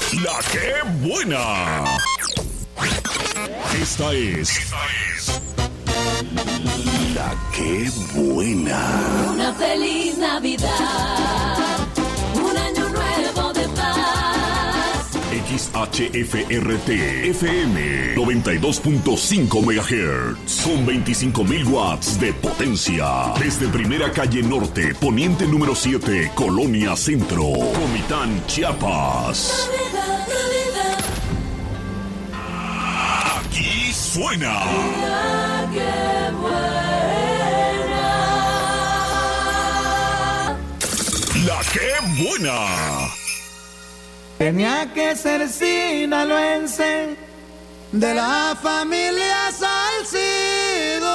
La que buena. Esta es La que buena. Una feliz Navidad, un año nuevo de paz. XHFRT FM 92.5 MHz con 25.000 watts de potencia. Desde Primera Calle Norte, Poniente número 7, Colonia Centro, Comitán, Chiapas. Navidad, Navidad. Aquí suena La que buena. La que buena. Tenía que ser sinaloense de la familia Salcido.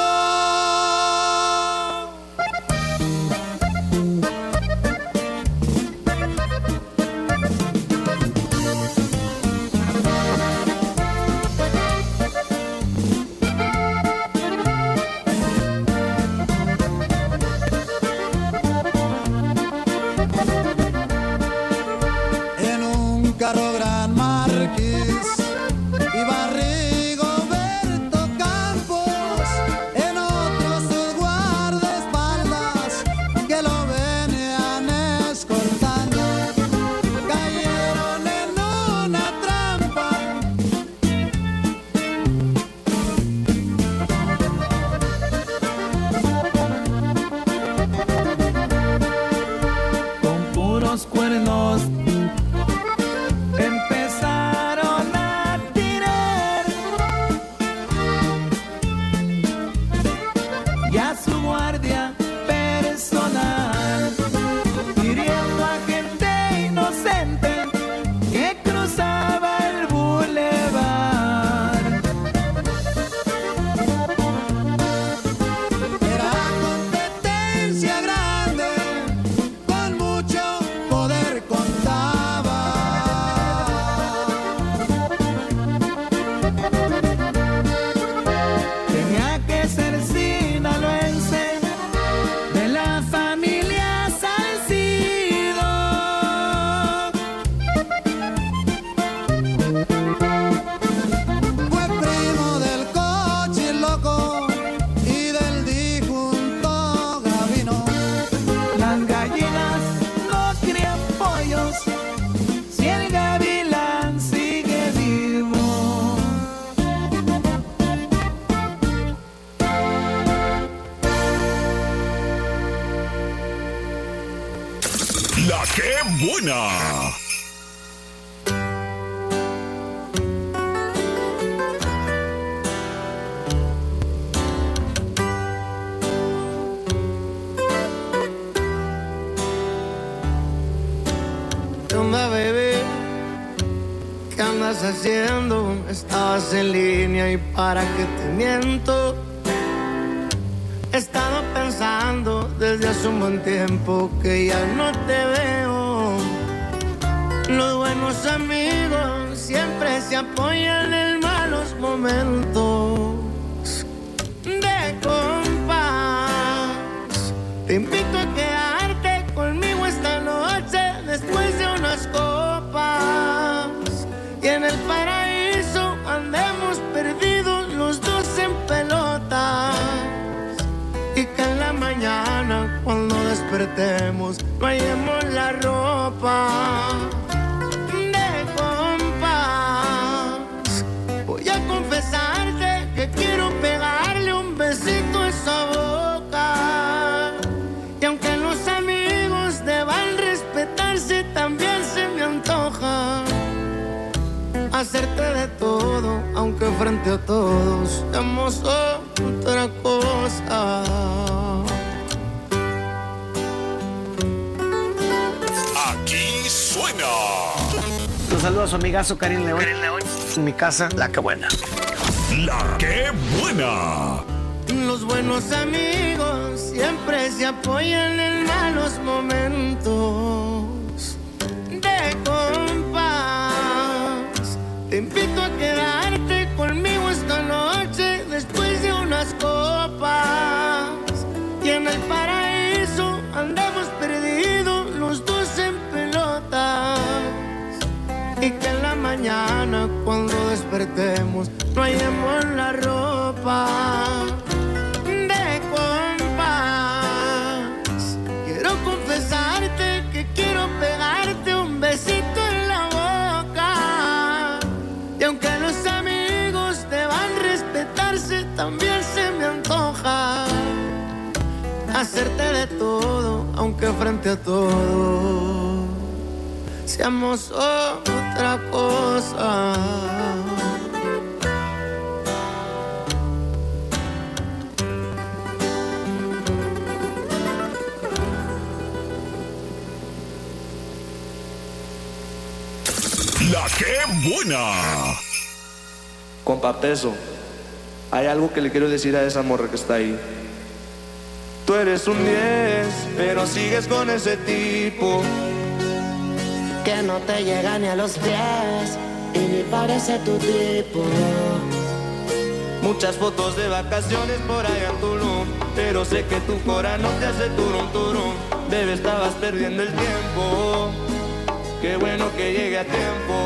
Carro Gran Marquis iba Rigoberto Campos, en otros sus guardaespaldas que lo venían escoltando, cayeron en una trampa. Con puros cuernos empezaron a tirar y a su guardia personal, hiriendo a gente inocente que cruzaba el bulevar. Era competencia grande, con mucho poder contaba. Tenía que ser sinaloense de la familia Salcido. Fue primo del Cochiloco y del difunto Gavino. Las gallinas no crían pollos si el gavilán sigue vivo. La que buena. ¿Qué onda, bebé? ¿Qué andas haciendo? Estabas en línea y para qué te miento. He estado pensando desde hace un buen tiempo que ya no te veo. Los buenos amigos siempre se apoyan en malos momentos. De compás, te invito a quedarte conmigo esta noche después de unas copas. Y en el paraíso andemos perdidos los dos en pelotas. Y que en la mañana cuando despertemos no hallemos la ropa. De compás, voy a confesarte que quiero pegarle un besito a esa boca. Y aunque los amigos deban respetarse, también se me antoja hacerte de todo, aunque frente a todos seamos otra cosa. Aquí suena Un saludo a su amigazo Karim León. En mi casa, La que buena. La que buena. Los buenos amigos siempre se apoyan en malos momentos. De compás, te invito a quedarte conmigo esta noche después de unas copas. Y en el paraíso andamos perdidos los dos en pelotas. y que en la mañana cuando despertemos no hallemos la ropa de compás. Quiero confesarte que quiero pegarte un besito en la boca, y aunque los amigos deban respetarse, también se me antoja hacerte de todo, aunque frente a todo seamos otra cosa. La que buena. Compa Peso, hay algo que le quiero decir a esa morra que está ahí. Tú eres un 10, pero sigues con ese tipo que no te llega ni a los pies y ni parece tu tipo. Muchas fotos de vacaciones por allá en Tulum, pero sé que tu cora no te hace turum turum. Bebé, estabas perdiendo el tiempo. Qué bueno que llegue a tiempo.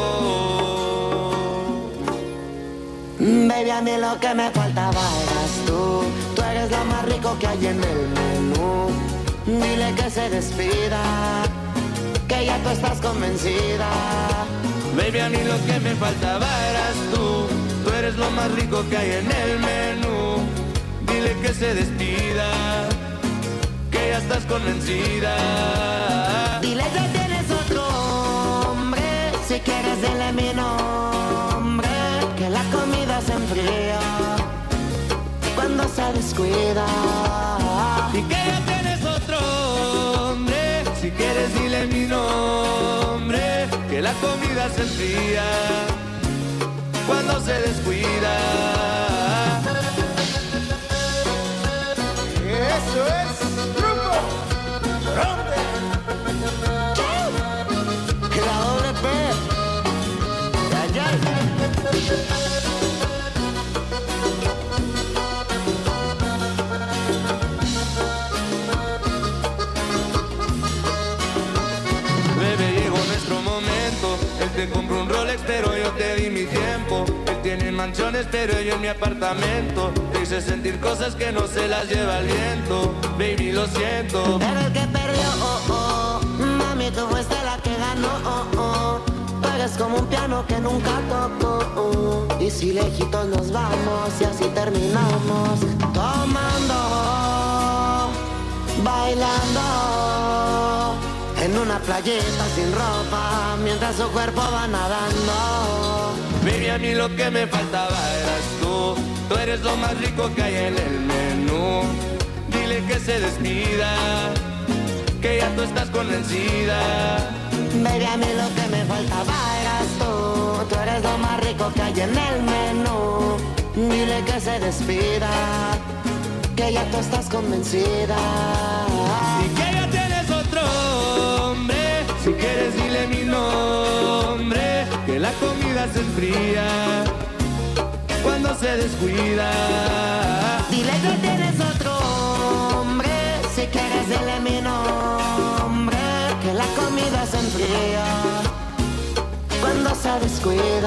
Baby, a mí lo que me faltaba eras tú. Tú eres lo más rico que hay en el menú. Dile que se despida, que ya tú estás convencida. Baby, a mí lo que me faltaba eras tú. Tú eres lo más rico que hay en el menú. Dile que se despida, que ya estás convencida. Dile que tienes otro hombre, si quieres dile mi nombre, que la comida se enfría cuando se descuida. Y que ya tienes otro hombre, si quieres dile mi nombre, que la comida se enfría cuando se descuida. Eso es Grupo Grande. La doble P. Bebé, llegó nuestro momento. Él te compró un Rolex, pero yo te di mi tiempo. Él tiene mansiones, pero yo en mi apartamento. Te hice sentir cosas que no se las lleva el viento. Baby, lo siento. Pero el que perdió, oh, oh. Mami, tú fuiste la que ganó, oh, oh. Tú eres como un piano que nunca tocó, oh. Y si lejitos nos vamos y así terminamos, tomando, bailando en una playita sin ropa, mientras su cuerpo va nadando. Baby, a mí lo que me faltaba eras tú. Tú eres lo más rico que hay en el menú. Dile que se despida, que ya tú estás convencida. Baby, a mí lo que me faltaba eras tú. Tú eres lo más rico que hay en el menú. Dile que se despida, que ya tú estás convencida. Y que ya tienes otro hombre, si quieres dile mi nombre, que la comida se enfría cuando se descuida. Dile que tienes otro hombre, si quieres dile mi nombre, que la comida se enfría cuando se descuida.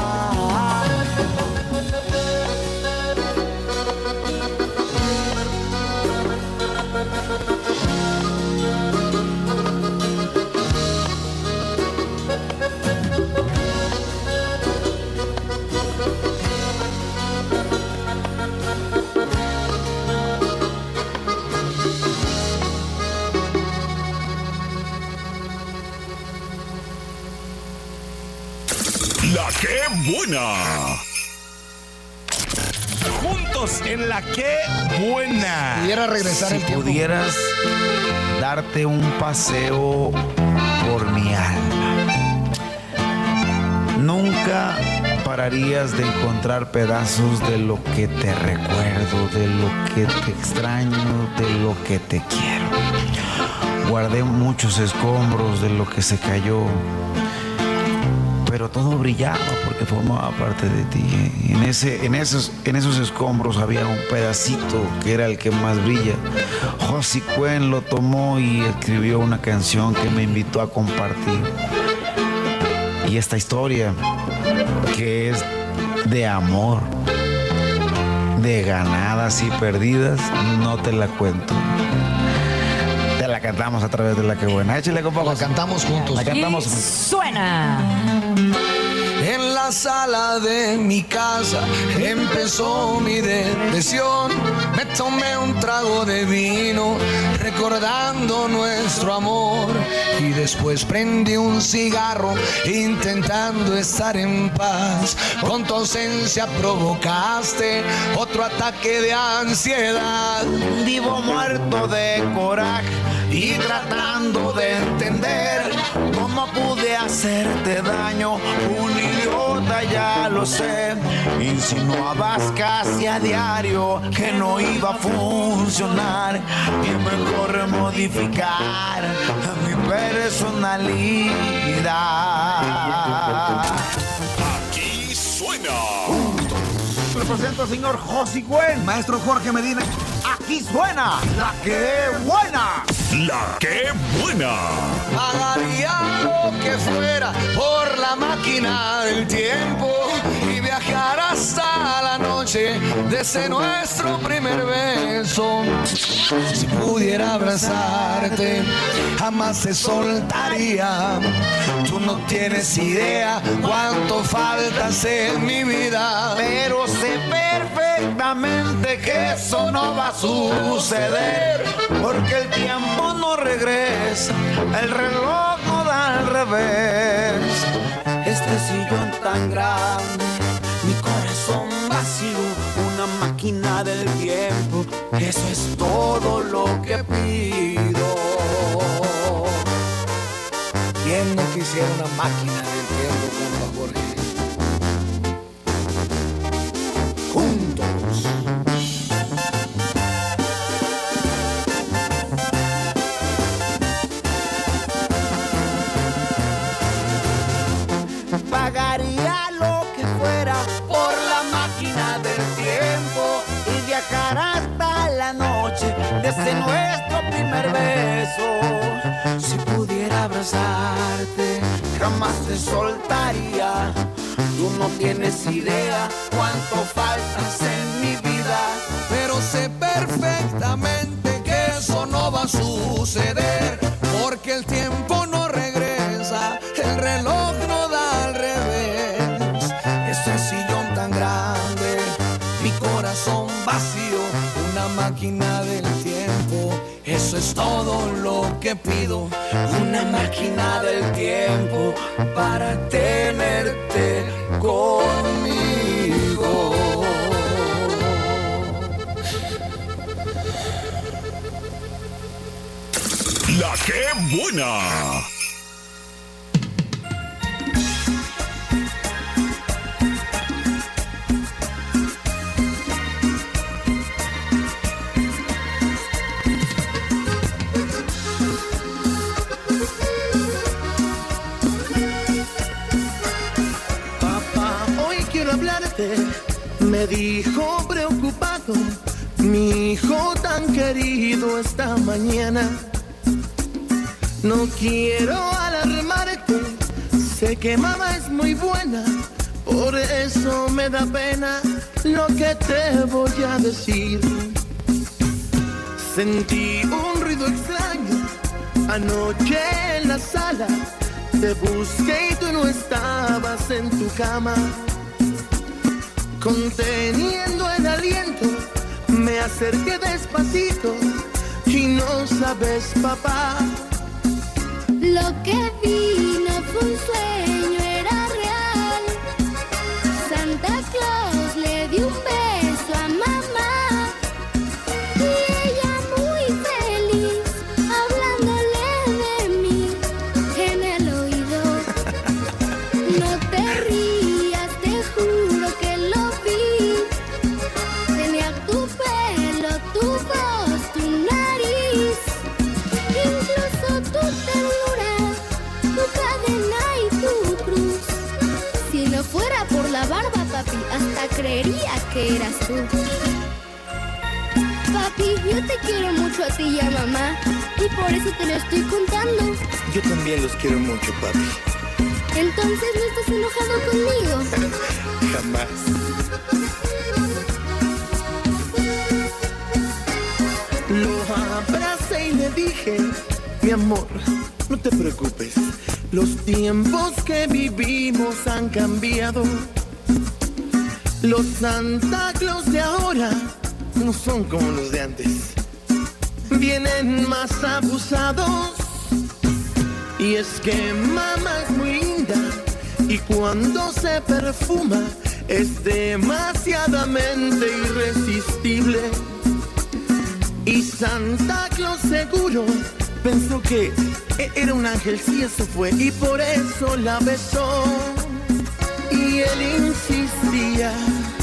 La que buena. Juntos en la que buena. Pudiera regresar si el tiempo. pudieras darte un paseo por mi alma, nunca pararías de encontrar pedazos de lo que te recuerdo, de lo que te extraño, de lo que te quiero. Guardé muchos escombros de lo que se cayó, pero todo brillaba porque formaba parte de ti. En esos escombros había un pedacito que era el que más brilla. Josie Cuen lo tomó y escribió una canción que me invitó a compartir. Y esta historia, que es de amor, de ganadas y perdidas, no te la cuento. Te la cantamos a través de La Que Buena. Échale, compa. La cantamos juntos. La cantamos Y juntos. suena. En la sala de mi casa empezó mi depresión. Me tomé un trago de vino recordando nuestro amor y después prendí un cigarro intentando estar en paz. Con tu ausencia provocaste otro ataque de ansiedad. Vivo muerto de coraje y tratando de entender cómo pude hacerte daño. Un idiota, ya lo sé. Insinuabas casi a diario que no iba a funcionar y mejor modificar mi personalidad. Aquí suena. Le presento al señor José Cuen, maestro Jorge Medina. Aquí suena La Que Buena. La Que Buena. Pagaría lo que fuera por la máquina del tiempo y viajar hasta la noche desde nuestro primer beso. Si pudiera abrazarte, jamás te soltaría. Tú no tienes idea cuánto faltas en mi vida, Pero sé perfectamente que eso no va a suceder, porque el tiempo no regresa, el reloj no da al revés. Este sillón tan grande, mi corazón vacío, una máquina del tiempo, eso es todo lo que pido. ¿quién no quisiera una máquina del tiempo, compa Jorge? Juntos. Pagaría lo que fuera por la máquina del tiempo y viajar hasta la noche desde nuestro primer beso. Si pudiera abrazarte, jamás te soltaría. Tú no tienes idea cuánto faltas en mi vida, Pero sé perfectamente que eso no va a suceder, porque el tiempo no regresa, el reloj no da al revés. Este sillón tan grande, mi corazón vacío, una máquina del tiempo, eso es todo lo que pido. Una máquina del tiempo para tenerte conmigo. La Que Buena. Papá, hoy quiero hablarte. Me dijo preocupado, mi hijo tan querido esta mañana. No quiero alarmarte, sé que mamá es muy buena, por eso me da pena lo que te voy a decir. Sentí un ruido extraño anoche en la sala, te busqué y tú no estabas en tu cama. Conteniendo el aliento, me acerqué despacito y no sabes, papá. Lo que vi no fue un sueño, era real. Santa Claus le dio un beso a mamá y ella muy feliz, hablándole de mí en el oído. No te rías, te juro que lo vi. Tenía tu pelo, tu voz, tu nariz, incluso tu ternura, tu cadena y tu cruz. Si no fuera por la barba, papi, hasta creería que eras tú. Papi, yo te quiero mucho a ti y a mamá, y por eso te lo estoy contando. Yo también los quiero mucho, papi. Entonces no estás enojado conmigo. Jamás. Lo abracé y le dije, mi amor, no te preocupes. Los tiempos que vivimos han cambiado. Los Santa Claus de ahora no son como los de antes. Vienen más abusados. Y es que mamá es muy linda y cuando se perfuma es demasiadamente irresistible. Y Santa Claus seguro pensó que era un ángel, sí, eso fue, y por eso la besó. Y él insistía.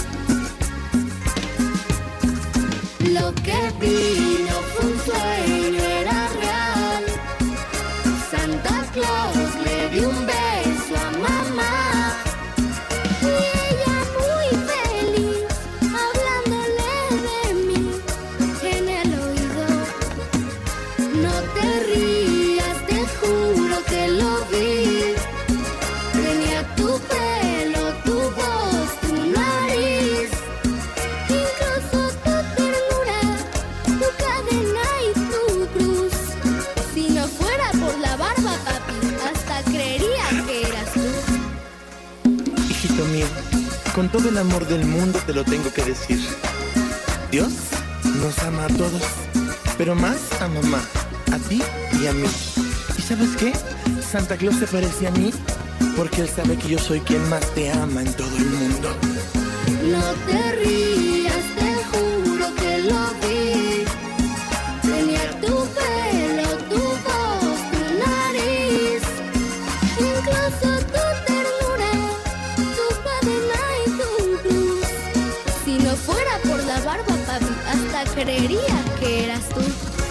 Lo que vino fue un sueño, era real. Santa Claus le dio un beso a mamá. Y ella muy feliz, hablándole de mí en el oído. No te rías, te juro que lo vi. Tenía tu pelo, tu voz, tu nariz, incluso tu ternura, tu cadena y tu cruz. Si no fuera por la barba, papi, hasta creería que eras tú. Hijito mío, con todo el amor del mundo te lo tengo que decir. Dios nos ama a todos, pero más a mamá, a ti y a mí. ¿Y sabes qué? Santa Claus se parece a mí porque él sabe que yo soy quien más te ama en todo el mundo. No te rías, te juro que lo vi. Tenía tu pelo, tu voz, tu nariz, incluso tu ternura, tu cadena y tu cruz. Si no fuera por la barba, papi, hasta creería que eras tú.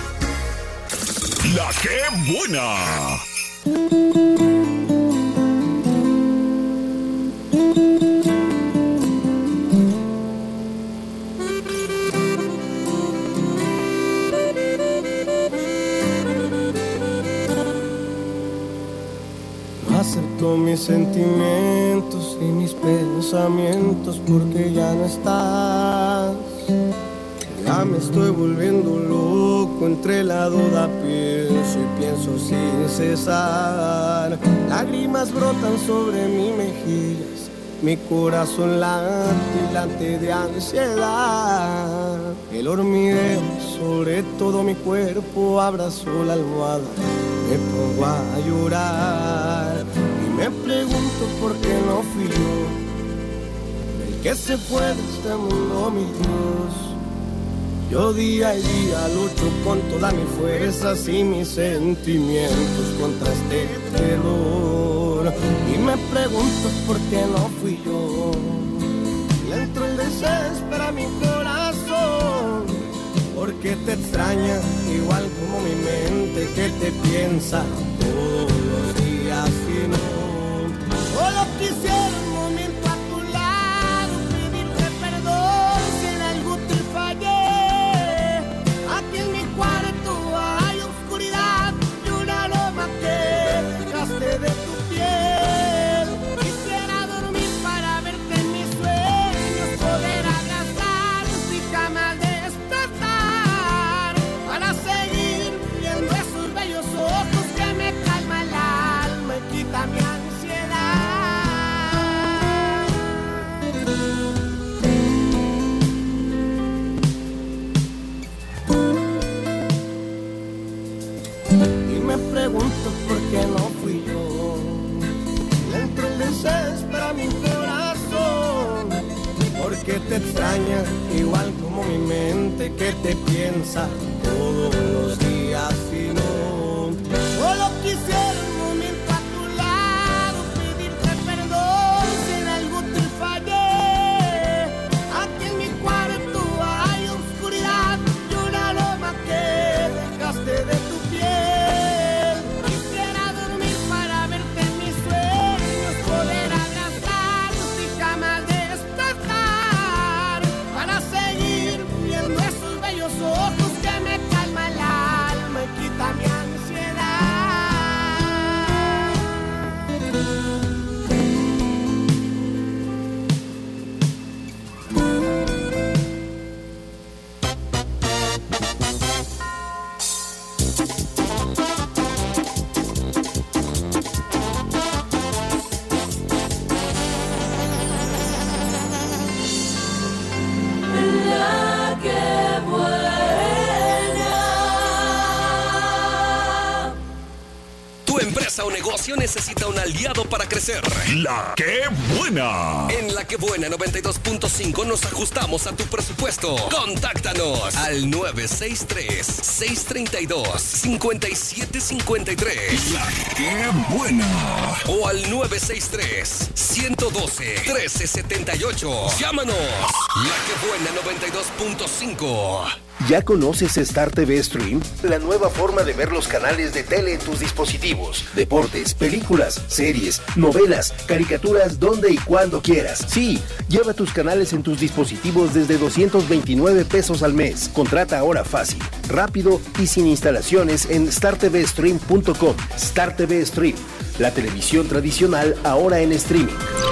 La que buena. Acepto mis sentimientos y mis pensamientos porque ya no estás. Ya me estoy volviendo loco, entre la duda pienso y pienso sin cesar. Lágrimas brotan sobre mis mejillas, mi corazón late de ansiedad. El hormigueo sobre todo mi cuerpo, abrazo la almohada, me pongo a llorar y me pregunto por qué no fui yo el que se fue de este mundo, mi Dios. Yo día y día lucho con todas mis fuerzas y mis sentimientos contra este terror. Y me pregunto por qué no fui yo. Le entró el desespero a mi corazón, porque te extraña igual como mi mente que te piensa todos los días y no. Solo quisiera un momento a tu lado, pedirte perdón si en algo te fallé. Aquí en mi cuarto hay oscuridad y un aroma que dejaste de tu piel. Quisiera dormir para verte en mis sueños, poder abrazarte y jamás despertar, para seguir viendo esos bellos ojos que me calman el alma y quitan mi ansiedad. Y me pregunto por qué no fui yo. Le entró el desespero a mi corazón, porque te extraña igual como mi mente que te piensa todos los días y no. Solo quisiera un momento a tu lado, pedirte perdón si en algo te fallé. Aquí en mi cuarto hay oscuridad y un aroma que dejaste de tu piel. Quisiera dormir para verte en mis sueños, poder abrazarte y jamás despertar, para seguir viendo esos bellos ojos que me calman el alma y quitan mi ansiedad. empresa o negocio necesita un aliado para crecer. La Qué Buena. En La Qué Buena 92.5 nos ajustamos a tu presupuesto. Contáctanos al 963-632-5753. La Qué Buena. O al 963-112-1378. Llámanos. La Qué Buena 92.5. ¿Ya conoces Star TV Stream? La nueva forma de ver los canales de tele en tus dispositivos. Deportes, películas, series, novelas, caricaturas, donde y cuando quieras. Sí, lleva tus canales en tus dispositivos desde 229 pesos al mes. Contrata ahora fácil, rápido y sin instalaciones en startvstream.com. Star TV Stream, la televisión tradicional ahora en streaming.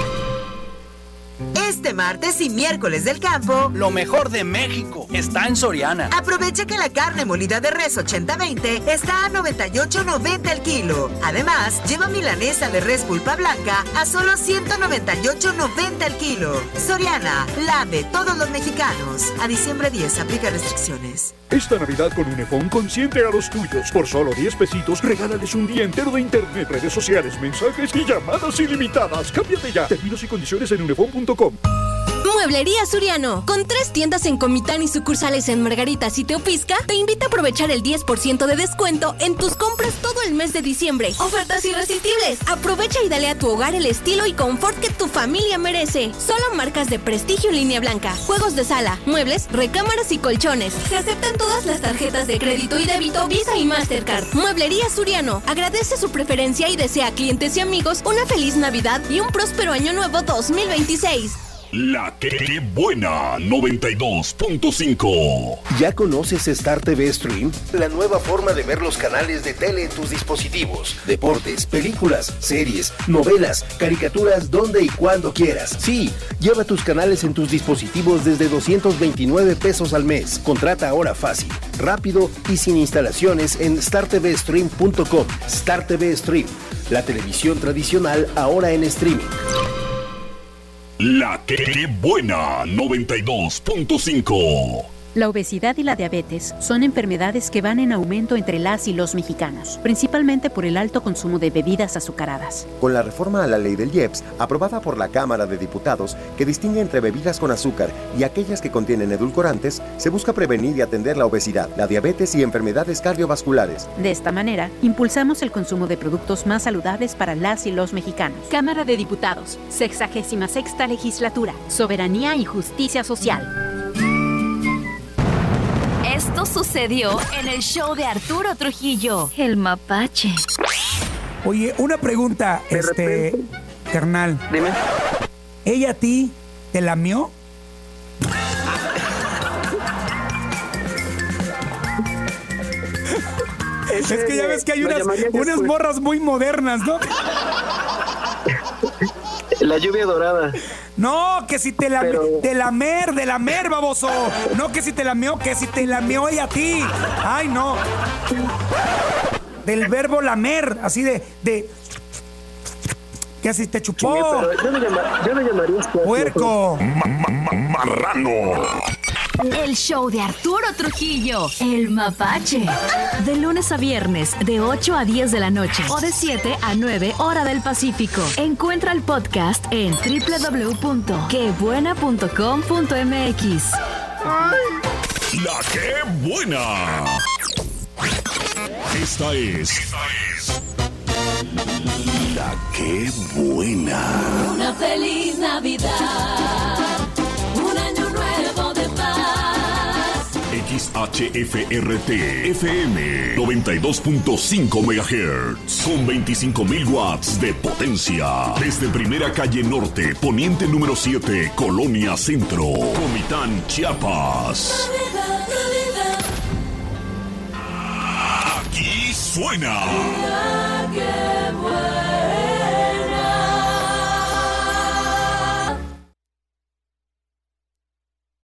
Este martes y miércoles del campo, lo mejor de México está en Soriana. Aprovecha que la carne molida de res 80-20 está a 98.90 el kilo. Además, lleva milanesa de res pulpa blanca a solo 198.90 el kilo. Soriana, la de todos los mexicanos. A diciembre 10 aplica restricciones. Esta Navidad con Unifón consiente a los tuyos. Por solo 10 pesitos, regálales un día entero de internet, redes sociales, mensajes y llamadas ilimitadas. Cámbiate ya. Términos y condiciones en unifón.com. Mueblería Suriano, con 3 tiendas en Comitán y sucursales en Margaritas y Teopisca, te invita a aprovechar el 10% de descuento en tus compras todo el mes de diciembre. Ofertas irresistibles. Aprovecha y dale a tu hogar el estilo y confort que tu familia merece. Solo marcas de prestigio en línea blanca, juegos de sala, muebles, recámaras y colchones. Se aceptan todas las tarjetas de crédito y débito, Visa y Mastercard. Mueblería Suriano agradece su preferencia y desea a clientes y amigos una feliz Navidad y un próspero año nuevo 2026. La Qué Buena 92.5. ¿Ya conoces Star TV Stream? La nueva forma de ver los canales de tele en tus dispositivos. Deportes, películas, series, novelas, caricaturas, donde y cuando quieras. Sí, lleva tus canales en tus dispositivos desde 229 pesos al mes. Contrata ahora fácil, rápido y sin instalaciones en startvstream.com. Star TV Stream, la televisión tradicional ahora en streaming. La Qué Buena 92.5. La obesidad y la diabetes son enfermedades que van en aumento entre las y los mexicanos, principalmente por el alto consumo de bebidas azucaradas. Con la reforma a la ley del IEPS, aprobada por la Cámara de Diputados, que distingue entre bebidas con azúcar y aquellas que contienen edulcorantes, se busca prevenir y atender la obesidad, la diabetes y enfermedades cardiovasculares. De esta manera, impulsamos el consumo de productos más saludables para las y los mexicanos. Cámara de Diputados, 66ª Legislatura, Soberanía y Justicia Social. Esto sucedió en el show de Arturo Trujillo, el mapache. Oye, una pregunta, carnal. Dime. ¿Ella a ti te lamió? Es que ya ves que hay unas morras muy modernas, ¿no? La lluvia dorada. No, que si te lamer, de lamer, baboso. No, que si te lamió, que si te lamió ella a ti. Ay, no. Del verbo lamer, así de que si te chupó. Sí, pero yo no llamaría puerco. Marrano. El show de Arturo Trujillo, el mapache. De lunes a viernes, de 8 a 10 de la noche. O de 7 a 9, hora del Pacífico. Encuentra el podcast en www.quebuena.com.mx. La Qué Buena. Esta es La Qué Buena. Una feliz Navidad, un año nuevo de paz. XHFRT FM 92.5 MHz con 25.000 watts de potencia. Desde Primera Calle Norte, Poniente número 7, Colonia Centro, Comitán, Chiapas. Aquí suena. La Qué